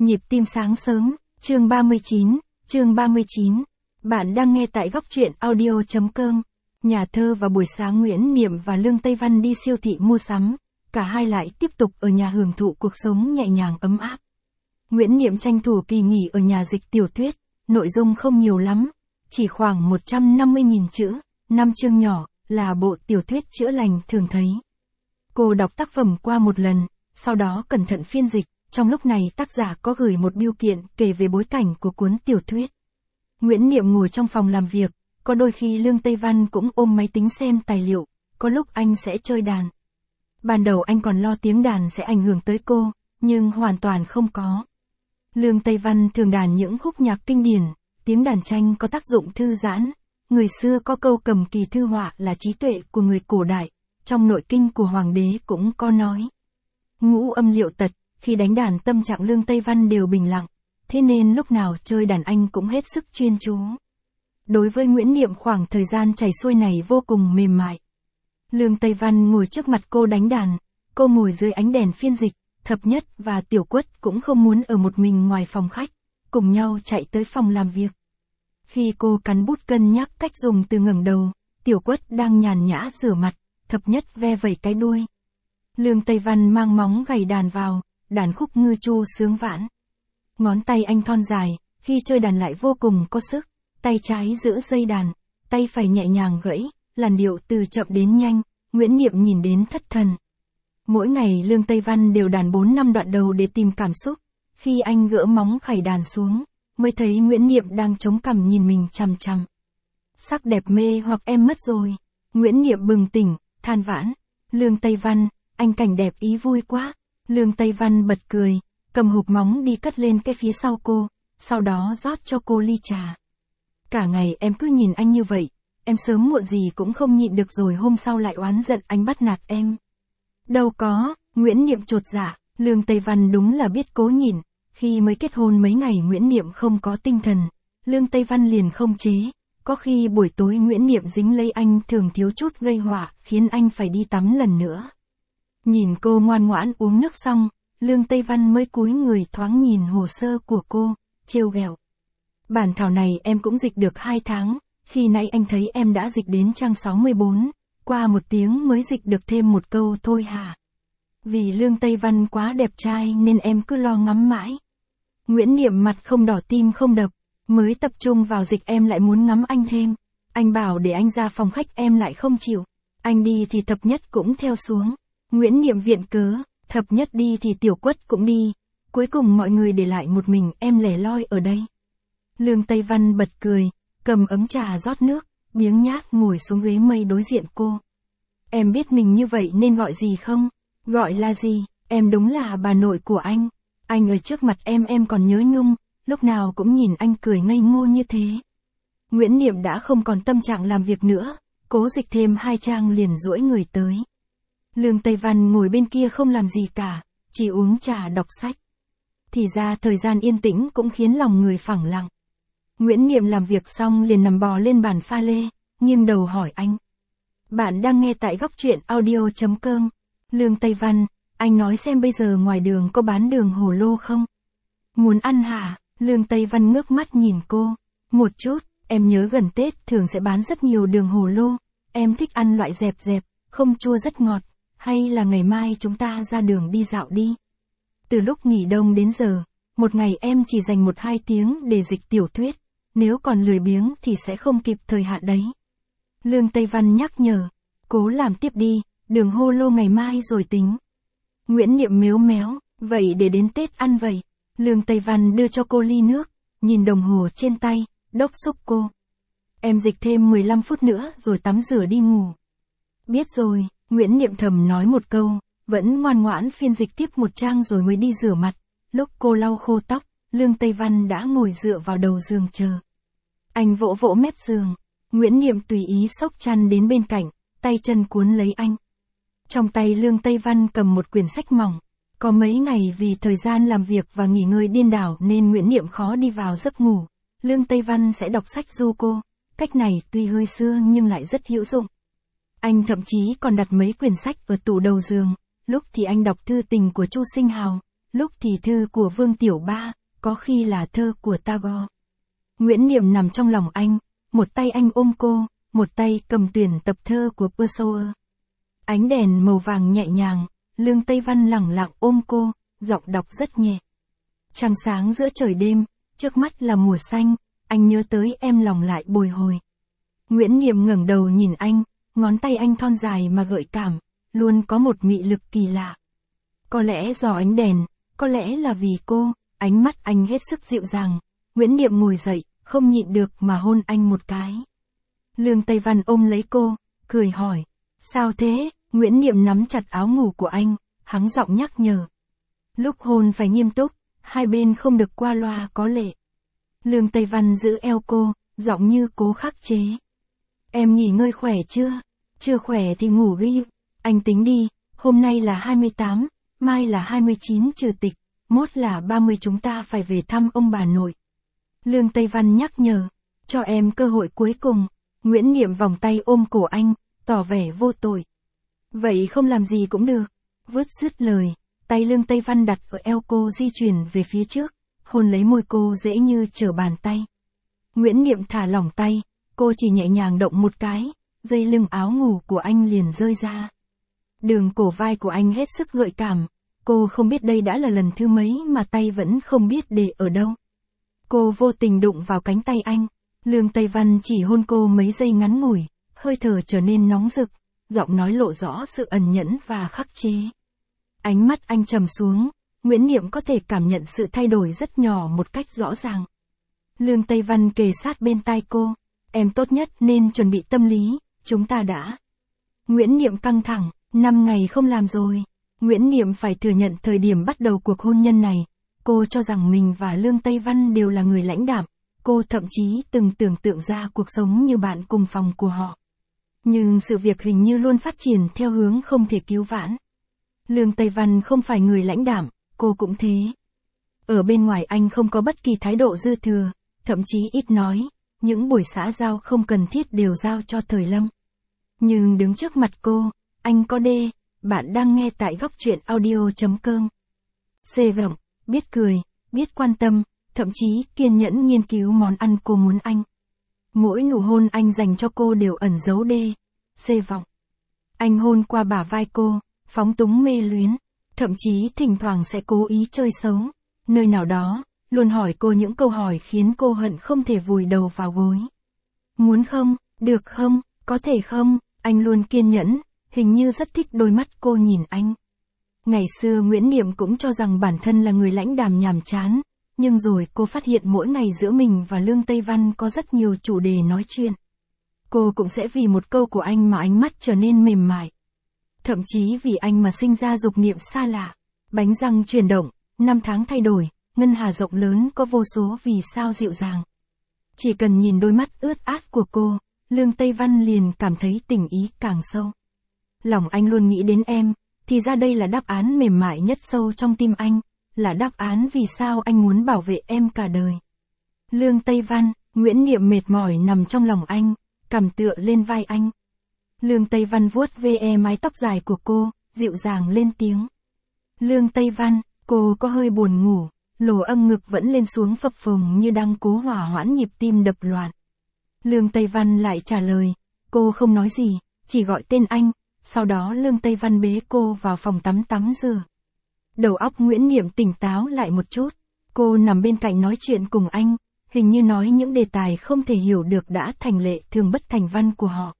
Nhịp tim sáng sớm, chương 39. Bạn đang nghe tại góc truyện audio.com. Nhà thơ vào buổi sáng Nguyễn Niệm và Lương Tây Văn đi siêu thị mua sắm, cả hai lại tiếp tục ở nhà hưởng thụ cuộc sống nhẹ nhàng ấm áp. Nguyễn Niệm tranh thủ kỳ nghỉ ở nhà dịch tiểu thuyết, nội dung không nhiều lắm, chỉ khoảng 150.000 chữ, 5 chương nhỏ, là bộ tiểu thuyết chữa lành thường thấy. Cô đọc tác phẩm qua một lần, sau đó cẩn thận phiên dịch, trong lúc này tác giả có gửi một bưu kiện kể về bối cảnh của cuốn tiểu thuyết. Nguyễn Niệm ngồi trong phòng làm việc, có đôi khi Lương Tây Văn cũng ôm máy tính xem tài liệu, có lúc anh sẽ chơi đàn. Ban đầu anh còn lo tiếng đàn sẽ ảnh hưởng tới cô, nhưng hoàn toàn không có. Lương Tây Văn thường đàn những khúc nhạc kinh điển, tiếng đàn tranh có tác dụng thư giãn. Người xưa có câu cầm kỳ thư họa là trí tuệ của người cổ đại, trong nội kinh của hoàng đế cũng có nói. Ngũ âm liệu tật, khi đánh đàn tâm trạng Lương Tây Văn đều bình lặng, thế nên lúc nào chơi đàn anh cũng hết sức chuyên chú. Đối với Nguyễn Niệm khoảng thời gian chảy xuôi này vô cùng mềm mại. Lương Tây Văn ngồi trước mặt cô đánh đàn, cô ngồi dưới ánh đèn phiên dịch, Thập Nhất và Tiểu Quất cũng không muốn ở một mình ngoài phòng khách, cùng nhau chạy tới phòng làm việc. Khi cô cắn bút cân nhắc cách dùng từ ngẩng đầu, Tiểu Quất đang nhàn nhã rửa mặt, Thập Nhất ve vẩy cái đuôi. Lương Tây Văn mang móng gảy đàn vào, đàn khúc ngư chu sướng vãn. Ngón tay anh thon dài, khi chơi đàn lại vô cùng có sức, tay trái giữ dây đàn, tay phải nhẹ nhàng gãy, làn điệu từ chậm đến nhanh, Nguyễn Niệm nhìn đến thất thần. Mỗi ngày Lương Tây Văn đều đàn 4-5 đoạn đầu để tìm cảm xúc, khi anh gỡ móng khẩy đàn xuống, mới thấy Nguyễn Niệm đang chống cằm nhìn mình chằm chằm. Sắc đẹp mê hoặc em mất rồi. Nguyễn Niệm bừng tỉnh, than vãn. Lương Tây Văn, anh cảnh đẹp ý vui quá. Lương Tây Văn bật cười, cầm hộp móng đi cất lên cái phía sau cô, sau đó rót cho cô ly trà. Cả ngày em cứ nhìn anh như vậy, em sớm muộn gì cũng không nhịn được rồi hôm sau lại oán giận anh bắt nạt em. Đâu có, Nguyễn Niệm chột dạ, Lương Tây Văn đúng là biết cố nhịn. Khi mới kết hôn mấy ngày Nguyễn Niệm không có tinh thần, Lương Tây Văn liền không chế. Có khi buổi tối Nguyễn Niệm dính lấy anh thường thiếu chút gây họa, khiến anh phải đi tắm lần nữa. Nhìn cô ngoan ngoãn uống nước xong, Lương Tây Văn mới cúi người thoáng nhìn hồ sơ của cô, trêu ghẹo. Bản thảo này em cũng dịch được 2 tháng, khi nãy anh thấy em đã dịch đến trang 64, qua 1 tiếng mới dịch được thêm 1 câu thôi hả? Vì Lương Tây Văn quá đẹp trai nên em cứ lo ngắm mãi. Nguyễn Niệm mặt không đỏ tim không đập, mới tập trung vào dịch em lại muốn ngắm anh thêm. Anh bảo để anh ra phòng khách em lại không chịu. Anh đi thì Thập Nhất cũng theo xuống. Nguyễn Niệm viện cớ, Thập Nhất đi thì Tiểu Quất cũng đi. Cuối cùng mọi người để lại một mình em lẻ loi ở đây. Lương Tây Văn bật cười, cầm ấm trà rót nước, biếng nhác ngồi xuống ghế mây đối diện cô. Em biết mình như vậy nên gọi gì không? Gọi là gì? Em đúng là bà nội của anh. Anh ở trước mặt em còn nhớ nhung, lúc nào cũng nhìn anh cười ngây ngô như thế. Nguyễn Niệm đã không còn tâm trạng làm việc nữa, cố dịch thêm 2 trang liền duỗi người tới. Lương Tây Văn ngồi bên kia không làm gì cả, chỉ uống trà đọc sách. Thì ra thời gian yên tĩnh cũng khiến lòng người phẳng lặng. Nguyễn Niệm làm việc xong liền nằm bò lên bàn pha lê, nghiêng đầu hỏi anh. Bạn đang nghe tại góc truyện audio.com. Lương Tây Văn, anh nói xem bây giờ ngoài đường có bán đường hồ lô không? Muốn ăn hả? Lương Tây Văn ngước mắt nhìn cô. Một chút, em nhớ gần Tết thường sẽ bán rất nhiều đường hồ lô. Em thích ăn loại dẹp dẹp, không chua rất ngọt. Hay là ngày mai chúng ta ra đường đi dạo đi? Từ lúc nghỉ đông đến giờ, một ngày em chỉ dành 1-2 tiếng để dịch tiểu thuyết. Nếu còn lười biếng thì sẽ không kịp thời hạn đấy. Lương Tây Văn nhắc nhở. Cố làm tiếp đi, đường hồ lô ngày mai rồi tính. Nguyễn Niệm mếu méo, vậy để đến Tết ăn vậy. Lương Tây Văn đưa cho cô ly nước, nhìn đồng hồ trên tay, đốc thúc cô. Em dịch thêm 15 phút nữa rồi tắm rửa đi ngủ. Biết rồi, Nguyễn Niệm thầm nói một câu, vẫn ngoan ngoãn phiên dịch tiếp 1 trang rồi mới đi rửa mặt. Lúc cô lau khô tóc, Lương Tây Văn đã ngồi dựa vào đầu giường chờ. Anh vỗ vỗ mép giường, Nguyễn Niệm tùy ý xốc chăn đến bên cạnh, tay chân cuốn lấy anh. Trong tay Lương Tây Văn cầm một quyển sách mỏng. Có mấy ngày vì thời gian làm việc và nghỉ ngơi điên đảo nên Nguyễn Niệm khó đi vào giấc ngủ. Lương Tây Văn sẽ đọc sách du cô. Cách này tuy hơi xưa nhưng lại rất hữu dụng. Anh thậm chí còn đặt mấy quyển sách ở tủ đầu giường. Lúc thì anh đọc thư tình của Chu Sinh Hào, lúc thì thư của Vương Tiểu Ba, có khi là thơ của Tagore. Nguyễn Niệm nằm trong lòng anh, một tay anh ôm cô, một tay cầm tuyển tập thơ của Pessoa. Ánh đèn màu vàng nhẹ nhàng, Lương Tây Văn lẳng lặng ôm cô, giọng đọc rất nhẹ. Trăng sáng giữa trời đêm, trước mắt là mùa xanh, anh nhớ tới em lòng lại bồi hồi. Nguyễn Niệm ngẩng đầu nhìn anh, ngón tay anh thon dài mà gợi cảm, luôn có một mị lực kỳ lạ. Có lẽ do ánh đèn, có lẽ là vì cô, ánh mắt anh hết sức dịu dàng. Nguyễn Niệm ngồi dậy, không nhịn được mà hôn anh một cái. Lương Tây Văn ôm lấy cô, cười hỏi, sao thế? Nguyễn Niệm nắm chặt áo ngủ của anh, hắng giọng nhắc nhở. Lúc hôn phải nghiêm túc, hai bên không được qua loa có lệ. Lương Tây Văn giữ eo cô, giọng như cố khắc chế. Em nghỉ ngơi khỏe chưa? Chưa khỏe thì ngủ đi. Anh tính đi, hôm nay là 28, mai là 29 trừ tịch, mốt là 30 chúng ta phải về thăm ông bà nội. Lương Tây Văn nhắc nhở, cho em cơ hội cuối cùng. Nguyễn Niệm vòng tay ôm cổ anh, tỏ vẻ vô tội. Vậy không làm gì cũng được. Vứt dứt lời, tay Lương Tây Văn đặt ở eo cô di chuyển về phía trước, hôn lấy môi cô dễ như trở bàn tay. Nguyễn Niệm thả lỏng tay, cô chỉ nhẹ nhàng động một cái, dây lưng áo ngủ của anh liền rơi ra. Đường cổ vai của anh hết sức gợi cảm, cô không biết đây đã là lần thứ mấy mà tay vẫn không biết để ở đâu. Cô vô tình đụng vào cánh tay anh, Lương Tây Văn chỉ hôn cô mấy giây ngắn ngủi, hơi thở trở nên nóng rực, giọng nói lộ rõ sự ẩn nhẫn và khắc chế. Ánh mắt anh trầm xuống, Nguyễn Niệm có thể cảm nhận sự thay đổi rất nhỏ một cách rõ ràng. Lương Tây Văn kề sát bên tai cô, em tốt nhất nên chuẩn bị tâm lý, chúng ta đã. Nguyễn Niệm căng thẳng, 5 ngày không làm rồi. Nguyễn Niệm phải thừa nhận thời điểm bắt đầu cuộc hôn nhân này, cô cho rằng mình và Lương Tây Văn đều là người lãnh đạm, cô thậm chí từng tưởng tượng ra cuộc sống như bạn cùng phòng của họ. Nhưng sự việc hình như luôn phát triển theo hướng không thể cứu vãn. Lương Tây Văn không phải người lãnh đạm, cô cũng thế. Ở bên ngoài anh không có bất kỳ thái độ dư thừa, thậm chí ít nói, những buổi xã giao không cần thiết đều giao cho Thời Lâm. Nhưng đứng trước mặt cô, anh có đê, bạn đang nghe tại góc truyện audio.com. Xê vọng, biết cười, biết quan tâm, thậm chí kiên nhẫn nghiên cứu món ăn cô muốn anh. Mỗi nụ hôn anh dành cho cô đều ẩn giấu đê, xê vọng. Anh hôn qua bả vai cô, phóng túng mê luyến, thậm chí thỉnh thoảng sẽ cố ý chơi xấu. Nơi nào đó, luôn hỏi cô những câu hỏi khiến cô hận không thể vùi đầu vào gối. Muốn không, được không, có thể không, anh luôn kiên nhẫn, hình như rất thích đôi mắt cô nhìn anh. Ngày xưa Nguyễn Niệm cũng cho rằng bản thân là người lãnh đạm nhàm chán, nhưng rồi cô phát hiện mỗi ngày giữa mình và Lương Tây Văn có rất nhiều chủ đề nói chuyện. Cô cũng sẽ vì một câu của anh mà ánh mắt trở nên mềm mại. Thậm chí vì anh mà sinh ra dục niệm xa lạ. Bánh răng chuyển động, năm tháng thay đổi, ngân hà rộng lớn có vô số vì sao dịu dàng. Chỉ cần nhìn đôi mắt ướt át của cô, Lương Tây Văn liền cảm thấy tình ý càng sâu. Lòng anh luôn nghĩ đến em, thì ra đây là đáp án mềm mại nhất sâu trong tim anh, là đáp án vì sao anh muốn bảo vệ em cả đời. Lương Tây Văn, Nguyễn Niệm mệt mỏi nằm trong lòng anh, cằm tựa lên vai anh. Lương Tây Văn vuốt ve mái tóc dài của cô, dịu dàng lên tiếng. Lương Tây Văn, cô có hơi buồn ngủ, lỗ âm ngực vẫn lên xuống phập phồng như đang cố hỏa hoãn nhịp tim đập loạn. Lương Tây Văn lại trả lời, cô không nói gì, chỉ gọi tên anh, sau đó Lương Tây Văn bế cô vào phòng tắm rửa. Đầu óc Nguyễn Niệm tỉnh táo lại một chút, cô nằm bên cạnh nói chuyện cùng anh, hình như nói những đề tài không thể hiểu được đã thành lệ thường bất thành văn của họ.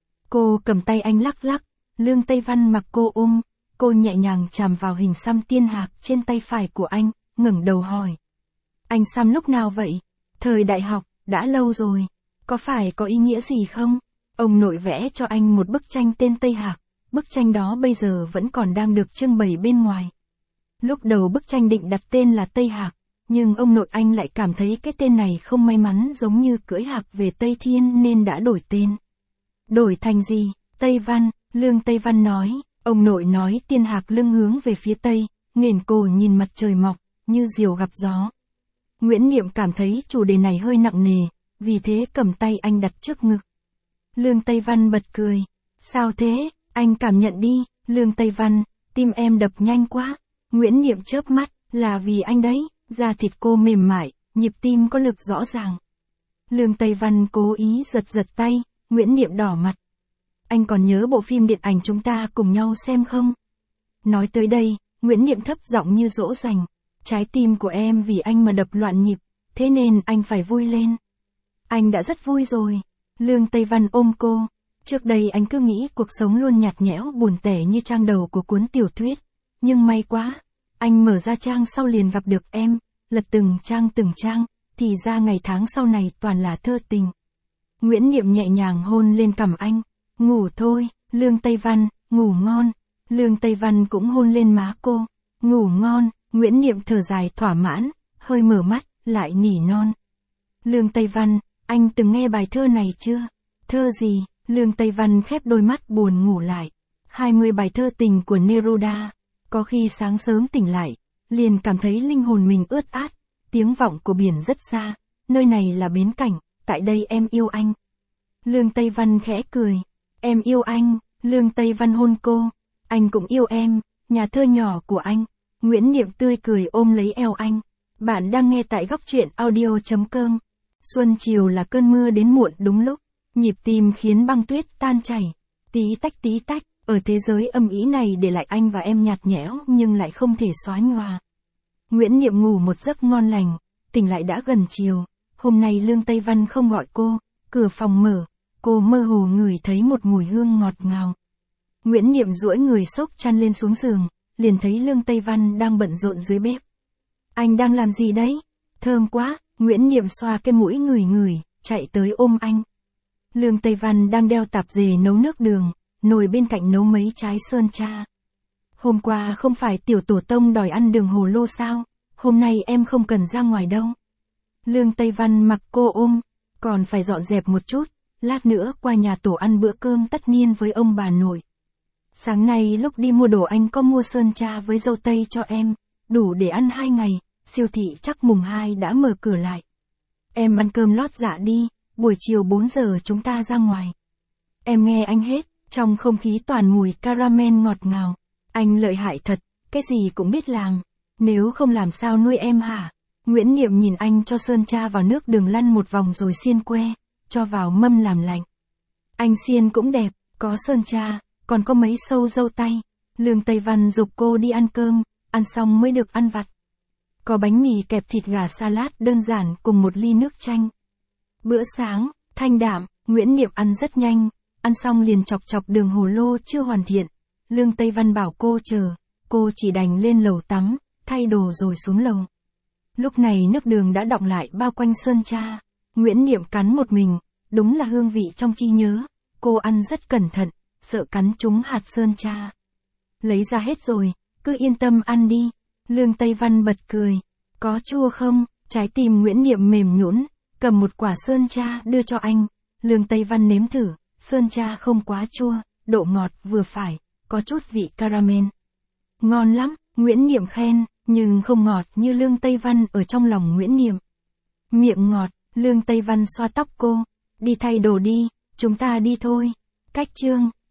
Cô cầm tay anh lắc lắc, Lương Tây Văn mặc cô ôm, cô nhẹ nhàng chạm vào hình xăm tiên hạc trên tay phải của anh, ngẩng đầu hỏi. Anh xăm lúc nào vậy? Thời đại học, đã lâu rồi. Có phải có ý nghĩa gì không? Ông nội vẽ cho anh một bức tranh tên Tây Hạc, bức tranh đó bây giờ vẫn còn đang được trưng bày bên ngoài. Lúc đầu bức tranh định đặt tên là Tây Hạc, nhưng ông nội anh lại cảm thấy cái tên này không may mắn giống như cưỡi hạc về Tây Thiên nên đã đổi tên. Đổi thành gì? Tây Văn, Lương Tây Văn nói, ông nội nói tiên hạc lưng hướng về phía Tây, nghển cổ nhìn mặt trời mọc, như diều gặp gió. Nguyễn Niệm cảm thấy chủ đề này hơi nặng nề, vì thế cầm tay anh đặt trước ngực. Lương Tây Văn bật cười. Sao thế? Anh cảm nhận đi. Lương Tây Văn, tim em đập nhanh quá. Nguyễn Niệm chớp mắt, Là vì anh đấy, da thịt cô mềm mại, nhịp tim có lực rõ ràng. Lương Tây Văn cố ý giật giật tay, Nguyễn Niệm đỏ mặt. Anh còn nhớ bộ phim điện ảnh chúng ta cùng nhau xem không? Nói tới đây, Nguyễn Niệm thấp giọng như dỗ dành. Trái tim của em vì anh mà đập loạn nhịp, thế nên anh phải vui lên. Anh đã rất vui rồi. Lương Tây Văn ôm cô. Trước đây anh cứ nghĩ cuộc sống luôn nhạt nhẽo buồn tẻ như trang đầu của cuốn tiểu thuyết. Nhưng may quá, anh mở ra trang sau liền gặp được em, lật từng trang, thì ra ngày tháng sau này toàn là thơ tình. Nguyễn Niệm nhẹ nhàng hôn lên cằm anh. Ngủ thôi, Lương Tây Văn, ngủ ngon. Lương Tây Văn cũng hôn lên má cô. Ngủ ngon, Nguyễn Niệm thở dài thỏa mãn, hơi mở mắt, lại nỉ non. Lương Tây Văn, anh từng nghe bài thơ này chưa? Thơ gì? Lương Tây Văn khép đôi mắt buồn ngủ lại. 20 bài thơ tình của Neruda. Có khi sáng sớm tỉnh lại, liền cảm thấy linh hồn mình ướt át. Tiếng vọng của biển rất xa, nơi này là bến cảnh, tại đây em yêu anh. Lương Tây Văn khẽ cười. Em yêu anh, Lương Tây Văn hôn cô. Anh cũng yêu em, nhà thơ nhỏ của anh. Nguyễn Niệm tươi cười ôm lấy eo anh. Bạn đang nghe tại góc truyện audio.com. Xuân chiều là cơn mưa đến muộn đúng lúc. Nhịp tim khiến băng tuyết tan chảy. Tí tách, ở thế giới âm ý này để lại anh và em nhạt nhẽo nhưng lại không thể xóa nhòa. Nguyễn Niệm ngủ một giấc ngon lành, tỉnh lại đã gần chiều. Hôm nay Lương Tây Văn không gọi cô, cửa phòng mở, cô mơ hồ ngửi thấy một mùi hương ngọt ngào. Nguyễn Niệm duỗi người xốc chăn lên xuống giường, liền thấy Lương Tây Văn đang bận rộn dưới bếp. Anh đang làm gì đấy? Thơm quá, Nguyễn Niệm xoa cái mũi ngửi, chạy tới ôm anh. Lương Tây Văn đang đeo tạp dề nấu nước đường, nồi bên cạnh nấu mấy trái sơn tra. Hôm qua không phải tiểu tổ tông đòi ăn đường hồ lô sao, hôm nay em không cần ra ngoài đâu. Lương Tây Văn mặc cô ôm, còn phải dọn dẹp một chút, lát nữa qua nhà tổ ăn bữa cơm tất niên với ông bà nội. Sáng nay lúc đi mua đồ anh có mua sơn tra với dâu tây cho em, đủ để ăn 2 ngày, siêu thị chắc mùng 2 đã mở cửa lại. Em ăn cơm lót dạ đi, buổi chiều 4 giờ chúng ta ra ngoài. Em nghe anh hết, trong không khí toàn mùi caramel ngọt ngào. Anh lợi hại thật, cái gì cũng biết làm. Nếu không làm sao nuôi em hả? Nguyễn Niệm nhìn anh cho sơn tra vào nước đường lăn một vòng rồi xiên que, cho vào mâm làm lạnh. Anh xiên cũng đẹp, có sơn tra, còn có mấy sâu dâu tay. Lương Tây Văn giục cô đi ăn cơm, ăn xong mới được ăn vặt. Có bánh mì kẹp thịt gà salad đơn giản cùng một ly nước chanh. Bữa sáng, thanh đạm, Nguyễn Niệm ăn rất nhanh, ăn xong liền chọc đường hồ lô chưa hoàn thiện. Lương Tây Văn bảo cô chờ, cô chỉ đành lên lầu tắm, thay đồ rồi xuống lầu. Lúc này nước đường đã đọng lại bao quanh sơn tra. Nguyễn Niệm cắn một mình, đúng là hương vị trong trí nhớ. Cô ăn rất cẩn thận, sợ cắn trúng hạt sơn tra. Lấy ra hết rồi, cứ yên tâm ăn đi. Lương Tây Văn bật cười. Có chua không? Trái tim Nguyễn Niệm mềm nhũn, cầm một quả sơn tra đưa cho anh. Lương Tây Văn nếm thử, sơn tra không quá chua, độ ngọt vừa phải, có chút vị caramel. Ngon lắm, Nguyễn Niệm khen, nhưng không ngọt như Lương Tây Văn ở trong lòng Nguyễn Niệm. Miệng ngọt, Lương Tây Văn xoa tóc cô. Đi thay đồ đi, chúng ta đi thôi. Cách chương.